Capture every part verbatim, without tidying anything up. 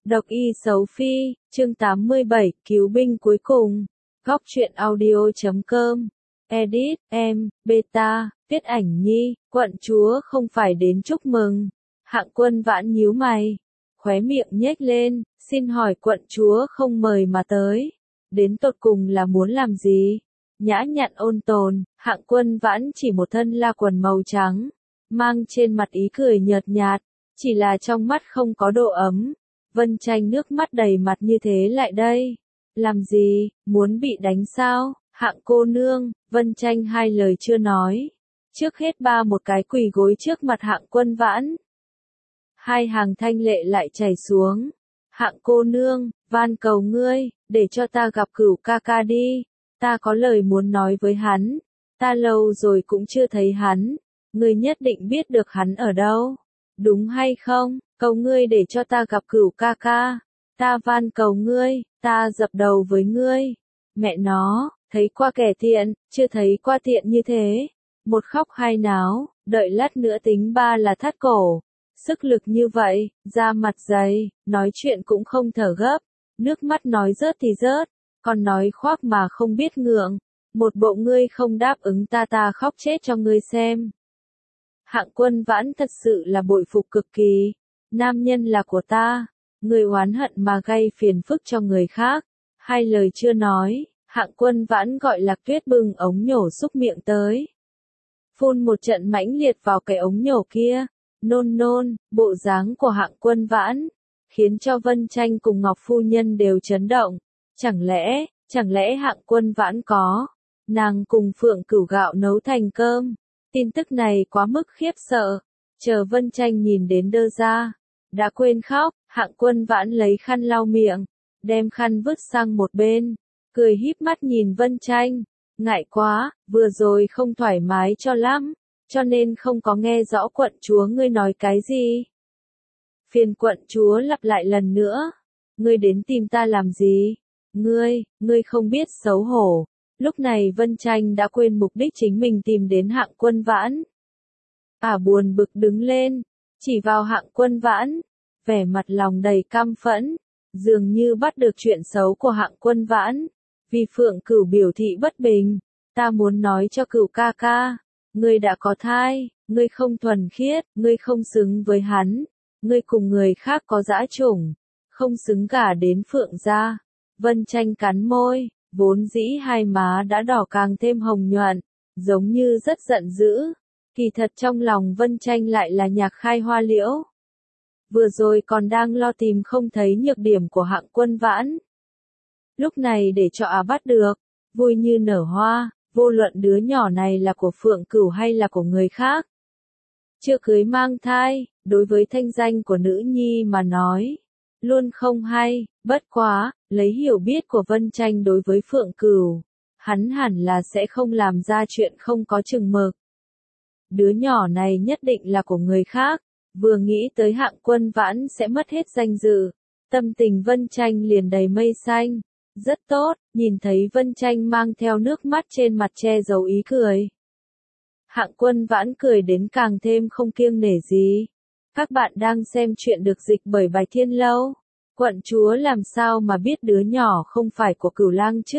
Độc y xấu phi, chương tám mươi bảy, cứu binh cuối cùng. Góc truyện audio chấm com. Edit, em, beta, viết ảnh nhi, quận chúa không phải đến chúc mừng. Hạng Quân Vãn nhíu mày, khóe miệng nhếch lên, xin hỏi quận chúa không mời mà tới. Đến tột cùng là muốn làm gì? Nhã nhặn ôn tồn, Hạng Quân Vãn chỉ một thân la quần màu trắng, mang trên mặt ý cười nhợt nhạt, chỉ là trong mắt không có độ ấm. Vân Tranh nước mắt đầy mặt như thế lại đây. Làm gì, muốn bị đánh sao? Hạng cô nương, Vân Tranh hai lời chưa nói. Trước hết ba một cái quỳ gối trước mặt Hạng Quân Vãn. Hai hàng thanh lệ lại chảy xuống. Hạng cô nương, van cầu ngươi, để cho ta gặp Cửu ca ca đi. Ta có lời muốn nói với hắn. Ta lâu rồi cũng chưa thấy hắn. Ngươi nhất định biết được hắn ở đâu. Đúng hay không? Cầu ngươi để cho ta gặp Cửu ca ca. Ta van cầu ngươi, ta dập đầu với ngươi. Mẹ nó, thấy qua kẻ thiện, chưa thấy qua tiện như thế. Một khóc hai náo, đợi lát nữa tính ba là thắt cổ. Sức lực như vậy, da mặt dày, nói chuyện cũng không thở gấp. Nước mắt nói rớt thì rớt, còn nói khoác mà không biết ngượng. Một bộ ngươi không đáp ứng ta ta khóc chết cho ngươi xem. Hạng Quân Vãn thật sự là bội phục cực kỳ. Nam nhân là của ta, người oán hận mà gây phiền phức cho người khác. Hai lời chưa nói, Hạng Quân Vãn gọi Lạc Tuyết bưng ống nhổ xúc miệng tới. Phun một trận mãnh liệt vào cái ống nhổ kia, nôn nôn, bộ dáng của Hạng Quân Vãn, khiến cho Vân Tranh cùng Ngọc Phu Nhân đều chấn động. Chẳng lẽ, chẳng lẽ Hạng Quân Vãn có, nàng cùng Phượng Cửu gạo nấu thành cơm. Tin tức này quá mức khiếp sợ, chờ Vân Tranh nhìn đến đơ ra, đã quên khóc. Hạng Quân Vãn lấy khăn lau miệng, đem khăn vứt sang một bên, cười híp mắt nhìn Vân Tranh, ngại quá, vừa rồi không thoải mái cho lắm, cho nên không có nghe rõ quận chúa ngươi nói cái gì. Phiền quận chúa lặp lại lần nữa, ngươi đến tìm ta làm gì? Ngươi, ngươi không biết xấu hổ. Lúc này Vân Tranh đã quên mục đích chính mình tìm đến Hạng Quân Vãn. À buồn bực đứng lên, chỉ vào Hạng Quân Vãn, vẻ mặt lòng đầy căm phẫn, dường như bắt được chuyện xấu của Hạng Quân Vãn. Vì Phượng Cửu biểu thị bất bình, ta muốn nói cho Cửu ca ca, ngươi đã có thai, ngươi không thuần khiết, ngươi không xứng với hắn, ngươi cùng người khác có dã chủng, không xứng gả đến Phượng gia. Vân Tranh cắn môi, vốn dĩ hai má đã đỏ càng thêm hồng nhuận, giống như rất giận dữ. Kỳ thật trong lòng Vân Tranh lại là nhạc khai hoa liễu. Vừa rồi còn đang lo tìm không thấy nhược điểm của Hạng Quân Vãn. Lúc này để cho á bắt được, vui như nở hoa, vô luận đứa nhỏ này là của Phượng Cửu hay là của người khác. Chưa cưới mang thai, đối với thanh danh của nữ nhi mà nói, luôn không hay, bất quá, lấy hiểu biết của Vân Tranh đối với Phượng Cửu, hắn hẳn là sẽ không làm ra chuyện không có chừng mực. Đứa nhỏ này nhất định là của người khác, vừa nghĩ tới Hạng Quân Vãn sẽ mất hết danh dự, tâm tình Vân Tranh liền đầy mây xanh. Rất tốt, nhìn thấy Vân Tranh mang theo nước mắt trên mặt che giấu ý cười. Hạng Quân Vãn cười đến càng thêm không kiêng nể gì. Các bạn đang xem chuyện được dịch bởi Bài Thiên Lâu. Quận chúa làm sao mà biết đứa nhỏ không phải của Cửu lang chứ?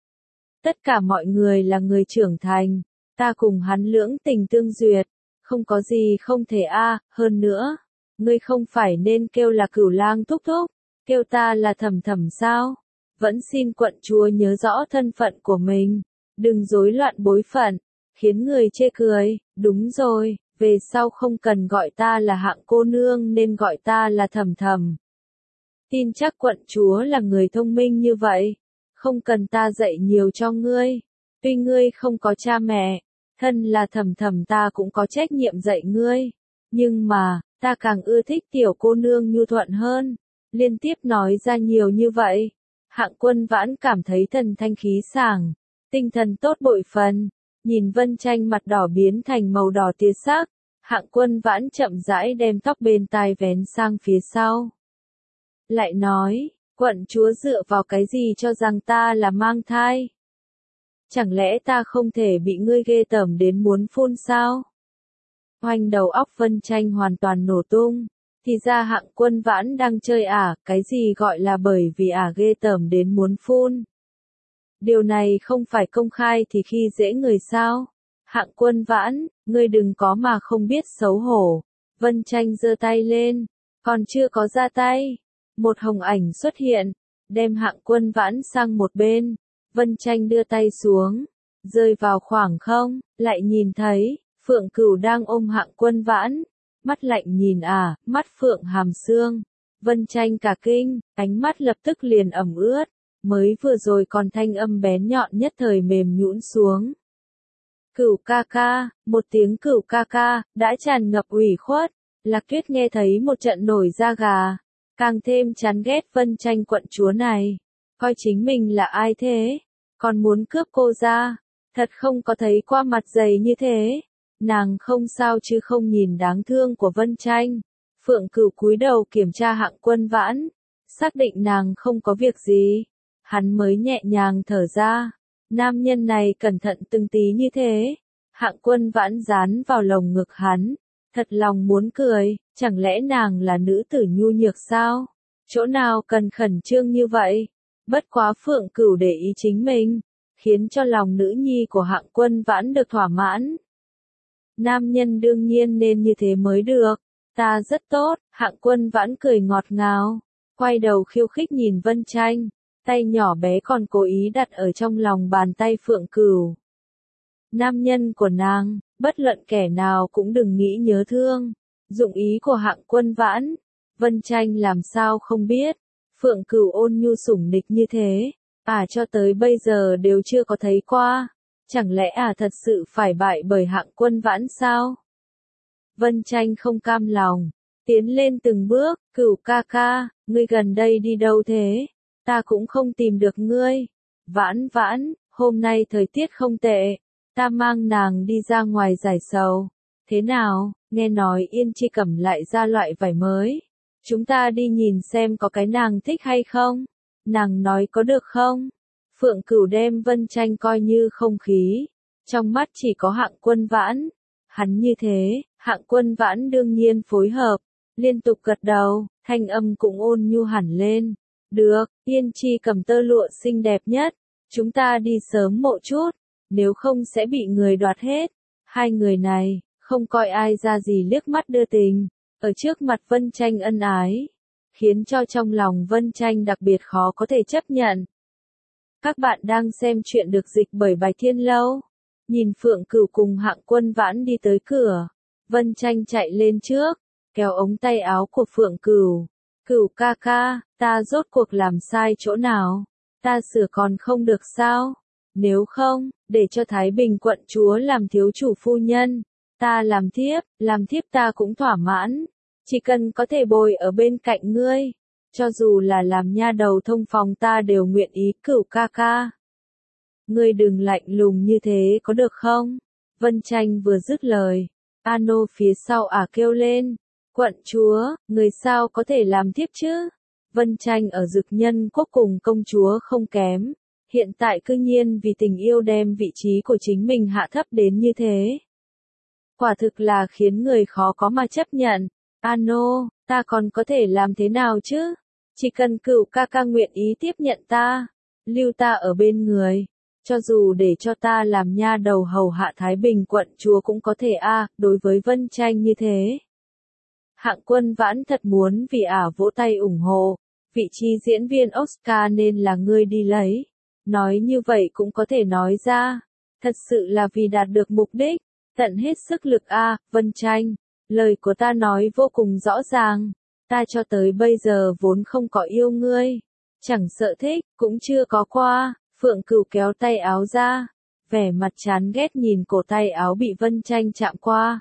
Tất cả mọi người là người trưởng thành, ta cùng hắn lưỡng tình tương duyệt, không có gì không thể a. À, hơn nữa, ngươi không phải nên kêu là Cửu lang thúc thúc, kêu ta là Thẩm Thẩm sao? Vẫn xin quận chúa nhớ rõ thân phận của mình, đừng rối loạn bối phận, khiến người chê cười. Đúng rồi, về sau không cần gọi ta là Hạng cô nương nên gọi ta là Thẩm Thẩm. Tin chắc quận chúa là người thông minh như vậy, không cần ta dạy nhiều cho ngươi. Tuy ngươi không có cha mẹ, thân là Thẩm Thẩm ta cũng có trách nhiệm dạy ngươi. Nhưng mà, ta càng ưa thích tiểu cô nương nhu thuận hơn. Liên tiếp nói ra nhiều như vậy. Hạng Quân Vãn cảm thấy thần thanh khí sảng, tinh thần tốt bội phần, nhìn Vân Tranh mặt đỏ biến thành màu đỏ tia sắc, Hạng Quân Vãn chậm rãi đem tóc bên tai vén sang phía sau. Lại nói, quận chúa dựa vào cái gì cho rằng ta là mang thai? Chẳng lẽ ta không thể bị ngươi ghê tởm đến muốn phun sao? Oanh, đầu óc Vân Tranh hoàn toàn nổ tung, Thì ra Hạng Quân Vãn đang chơi à, cái gì gọi là bởi vì à ghê tởm đến muốn phun. Điều này không phải công khai thì khi dễ người sao? Hạng Quân Vãn, ngươi đừng có mà không biết xấu hổ. Vân Tranh giơ tay lên, còn chưa có ra tay. Một hồng ảnh xuất hiện, đem Hạng Quân Vãn sang một bên. Vân Tranh đưa tay xuống, rơi vào khoảng không, lại nhìn thấy, Phượng Cửu đang ôm Hạng Quân Vãn. Mắt lạnh nhìn à, mắt Phượng hàm xương. Vân Tranh cả kinh, ánh mắt lập tức liền ẩm ướt. Mới vừa rồi còn thanh âm bén nhọn nhất thời mềm nhũn xuống. Cửu ca ca, một tiếng cửu ca ca, đã tràn ngập ủy khuất. Lạc Tuyết nghe thấy một trận nổi da gà. Càng thêm chán ghét Vân Tranh quận chúa này. Coi chính mình là ai thế? Còn muốn cướp cô ra? Thật không có thấy qua mặt dày như thế. Nàng không sao chứ không nhìn đáng thương của Vân Tranh. Phượng Cửu cúi đầu kiểm tra Hạng Quân Vãn. Xác định nàng không có việc gì. Hắn mới nhẹ nhàng thở ra. Nam nhân này cẩn thận từng tí như thế. Hạng Quân Vãn dán vào lồng ngực hắn. Thật lòng muốn cười, chẳng lẽ nàng là nữ tử nhu nhược sao? Chỗ nào cần khẩn trương như vậy? Bất quá Phượng Cửu để ý chính mình, khiến cho lòng nữ nhi của Hạng Quân Vãn được thỏa mãn. Nam nhân đương nhiên nên như thế mới được. Ta rất tốt, Hạng Quân Vãn cười ngọt ngào, quay đầu khiêu khích nhìn Vân Tranh, tay nhỏ bé còn cố ý đặt ở trong lòng bàn tay Phượng Cửu. Nam nhân của nàng, bất luận kẻ nào cũng đừng nghĩ nhớ thương. Dụng ý của Hạng Quân Vãn, Vân Tranh làm sao không biết. Phượng Cửu ôn nhu sủng nịch như thế, à cho tới bây giờ đều chưa có thấy qua. Chẳng lẽ à thật sự phải bại bởi Hạng Quân Vãn sao? Vân Tranh không cam lòng, tiến lên từng bước, Cửu ca ca, ngươi gần đây đi đâu thế? Ta cũng không tìm được ngươi. Vãn Vãn, hôm nay thời tiết không tệ, ta mang nàng đi ra ngoài giải sầu. Thế nào, nghe nói Yên Chi Cẩm lại ra loại vải mới. Chúng ta đi nhìn xem có cái nàng thích hay không? Nàng nói có được không? Phượng Cửu đem Vân Tranh coi như không khí. Trong mắt chỉ có Hạng Quân Vãn. Hắn như thế, Hạng Quân Vãn đương nhiên phối hợp. Liên tục gật đầu, thanh âm cũng ôn nhu hẳn lên. Được, Yên Chi Cầm tơ lụa xinh đẹp nhất. Chúng ta đi sớm một chút, nếu không sẽ bị người đoạt hết. Hai người này, không coi ai ra gì liếc mắt đưa tình. Ở trước mặt Vân Tranh ân ái, khiến cho trong lòng Vân Tranh đặc biệt khó có thể chấp nhận. Các bạn đang xem chuyện được dịch bởi Bài Thiên Lâu. Nhìn Phượng Cửu cùng Hạng Quân Vãn đi tới cửa, Vân Tranh chạy lên trước, kéo ống tay áo của Phượng Cửu. Cửu ca ca, ta rốt cuộc làm sai chỗ nào? Ta sửa còn không được sao? Nếu không, để cho Thái Bình quận chúa làm thiếu chủ phu nhân. Ta làm thiếp, làm thiếp ta cũng thỏa mãn. Chỉ cần có thể bồi ở bên cạnh ngươi. Cho dù là làm nha đầu thông phòng ta đều nguyện ý. Cửu ca ca. Ngươi đừng lạnh lùng như thế có được không? Vân Tranh vừa dứt lời. Ano phía sau ả kêu lên. Quận chúa, người sao có thể làm thiếp chứ? Vân Tranh ở Dực Nhân quốc cùng công chúa không kém. Hiện tại cư nhiên vì tình yêu đem vị trí của chính mình hạ thấp đến như thế. Quả thực là khiến người khó có mà chấp nhận. Ano, ta còn có thể làm thế nào chứ? Chỉ cần Cửu ca ca nguyện ý tiếp nhận ta, lưu ta ở bên người, cho dù để cho ta làm nha đầu hầu hạ Thái Bình quận chúa cũng có thể a. À, đối với Vân Tranh như thế. Hạng Quân Vãn thật muốn vì ả vỗ tay ủng hộ, vị trí diễn viên Oscar nên là ngươi đi lấy. Nói như vậy cũng có thể nói ra, thật sự là vì đạt được mục đích, tận hết sức lực a. À, Vân Tranh, lời của ta nói vô cùng rõ ràng, ta cho tới bây giờ vốn không có yêu ngươi, chẳng sợ thích, cũng chưa có qua. Phượng Cửu kéo tay áo ra, vẻ mặt chán ghét nhìn cổ tay áo bị Vân Tranh chạm qua.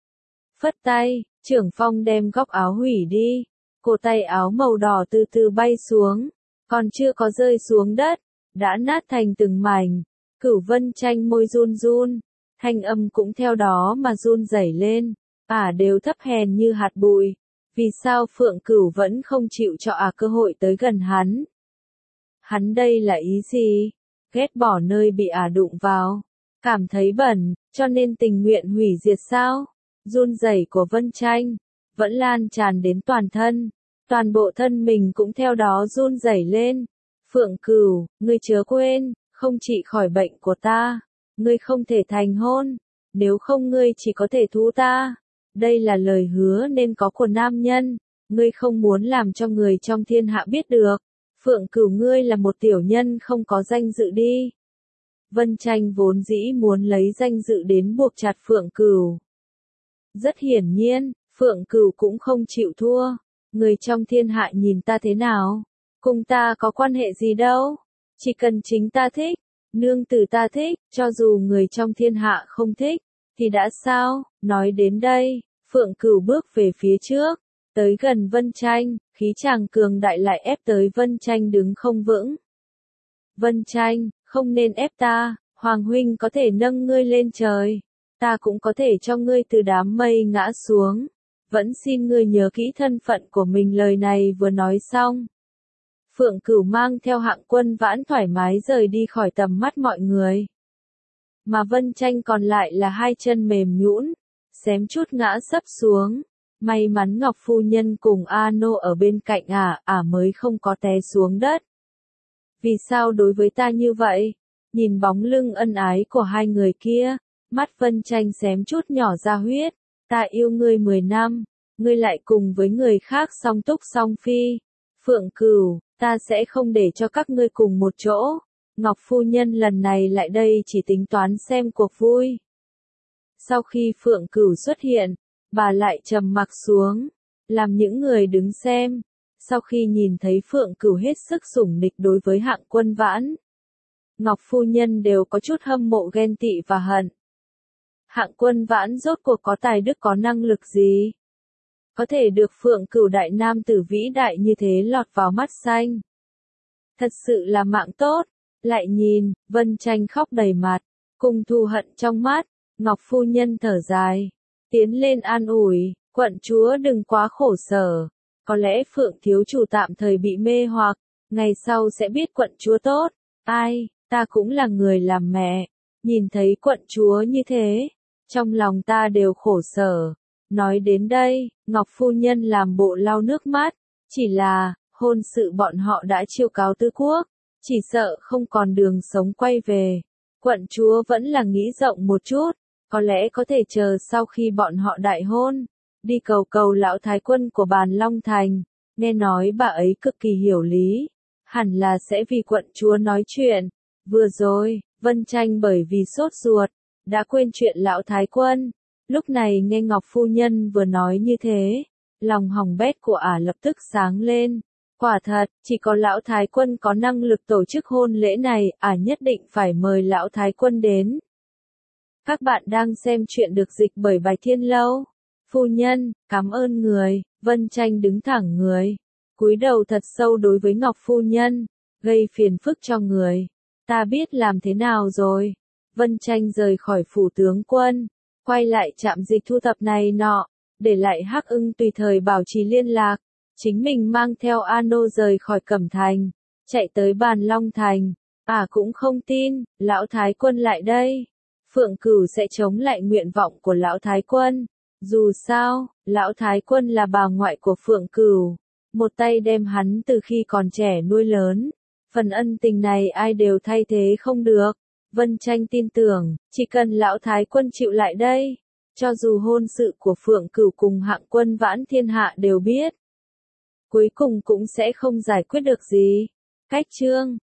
Phất tay, Trưởng Phong đem góc áo hủy đi, cổ tay áo màu đỏ từ từ bay xuống, còn chưa có rơi xuống đất, đã nát thành từng mảnh. Cửu Vân Tranh môi run run, thanh âm cũng theo đó mà run rẩy lên, ả đều thấp hèn như hạt bụi. Vì sao Phượng Cửu vẫn không chịu cho ả cơ hội tới gần hắn? Hắn đây là ý gì? Ghét bỏ nơi bị ả đụng vào, cảm thấy bẩn, cho nên tình nguyện hủy diệt sao? Run rẩy của Vân Tranh, vẫn lan tràn đến toàn thân. Toàn bộ thân mình cũng theo đó run rẩy lên. Phượng Cửu, ngươi chớ quên, không trị khỏi bệnh của ta, ngươi không thể thành hôn, nếu không ngươi chỉ có thể thú ta. Đây là lời hứa nên có của nam nhân, ngươi không muốn làm cho người trong thiên hạ biết được. Phượng Cửu, ngươi là một tiểu nhân không có danh dự đi. Vân Tranh vốn dĩ muốn lấy danh dự đến buộc chặt Phượng Cửu. Rất hiển nhiên, Phượng Cửu cũng không chịu thua. Người trong thiên hạ nhìn ta thế nào? Cùng ta có quan hệ gì đâu? Chỉ cần chính ta thích, nương tử ta thích, cho dù người trong thiên hạ không thích, thì đã sao? Nói đến đây, Phượng Cửu bước về phía trước, tới gần Vân Tranh, khí chàng cường đại lại ép tới Vân Tranh đứng không vững. Vân Tranh, không nên ép ta, Hoàng huynh có thể nâng ngươi lên trời, ta cũng có thể cho ngươi từ đám mây ngã xuống. Vẫn xin ngươi nhớ kỹ thân phận của mình. Lời này vừa nói xong, Phượng Cửu mang theo Hạng Quân Vãn thoải mái rời đi khỏi tầm mắt mọi người. Mà Vân Tranh còn lại là hai chân mềm nhũn, xém chút ngã sấp xuống. May mắn Ngọc phu nhân cùng A Nô ở bên cạnh ả, ả mới không có té xuống đất. Vì sao đối với ta như vậy? Nhìn bóng lưng ân ái của hai người kia, mắt Vân Tranh xém chút nhỏ ra huyết. Ta yêu ngươi mười năm, ngươi lại cùng với người khác song túc song phi. Phượng Cửu, ta sẽ không để cho các ngươi cùng một chỗ. Ngọc phu nhân lần này lại đây chỉ tính toán xem cuộc vui. Sau khi Phượng Cửu xuất hiện, bà lại trầm mặc xuống, làm những người đứng xem. Sau khi nhìn thấy Phượng Cửu hết sức sủng nịch đối với Hạng Quân Vãn, Ngọc phu nhân đều có chút hâm mộ ghen tị và hận. Hạng Quân Vãn rốt cuộc có tài đức có năng lực gì? Có thể được Phượng Cửu đại nam tử vĩ đại như thế lọt vào mắt xanh. Thật sự là mạng tốt. Lại nhìn, Vân Tranh khóc đầy mặt, cùng thù hận trong mắt. Ngọc phu nhân thở dài, tiến lên an ủi, quận chúa đừng quá khổ sở. Có lẽ Phượng thiếu chủ tạm thời bị mê hoặc, ngày sau sẽ biết quận chúa tốt. Ai, ta cũng là người làm mẹ, nhìn thấy quận chúa như thế, trong lòng ta đều khổ sở. Nói đến đây, Ngọc phu nhân làm bộ lau nước mắt, chỉ là, hôn sự bọn họ đã chiêu cáo tứ quốc, chỉ sợ không còn đường sống quay về. Quận chúa vẫn là nghĩ rộng một chút, có lẽ có thể chờ sau khi bọn họ đại hôn, đi cầu cầu lão thái quân của Bàn Long Thành, nghe nói bà ấy cực kỳ hiểu lý, hẳn là sẽ vì quận chúa nói chuyện. Vừa rồi, Vân Tranh bởi vì sốt ruột, đã quên chuyện lão thái quân. Lúc này nghe Ngọc phu nhân vừa nói như thế, lòng hỏng bét của ả lập tức sáng lên. Quả thật, chỉ có lão thái quân có năng lực tổ chức hôn lễ này, ả nhất định phải mời lão thái quân đến. Các bạn đang xem chuyện được dịch bởi Bài Thiên Lâu. Phu nhân, cảm ơn người. Vân Tranh đứng thẳng người, cúi đầu thật sâu đối với Ngọc phu nhân, gây phiền phức cho người. Ta biết làm thế nào rồi. Vân Tranh rời khỏi phủ tướng quân, quay lại trạm dịch thu thập này nọ, để lại Hắc Ưng tùy thời bảo trì liên lạc. Chính mình mang theo A Nô rời khỏi Cẩm Thành, chạy tới Bàn Long Thành. À cũng không tin, lão thái quân lại đây. Phượng Cửu sẽ chống lại nguyện vọng của lão thái quân. Dù sao, lão thái quân là bà ngoại của Phượng Cửu, một tay đem hắn từ khi còn trẻ nuôi lớn. Phần ân tình này ai đều thay thế không được. Vân Tranh tin tưởng, chỉ cần lão thái quân chịu lại đây, cho dù hôn sự của Phượng Cửu cùng Hạng Quân Vãn thiên hạ đều biết, cuối cùng cũng sẽ không giải quyết được gì. Cách chương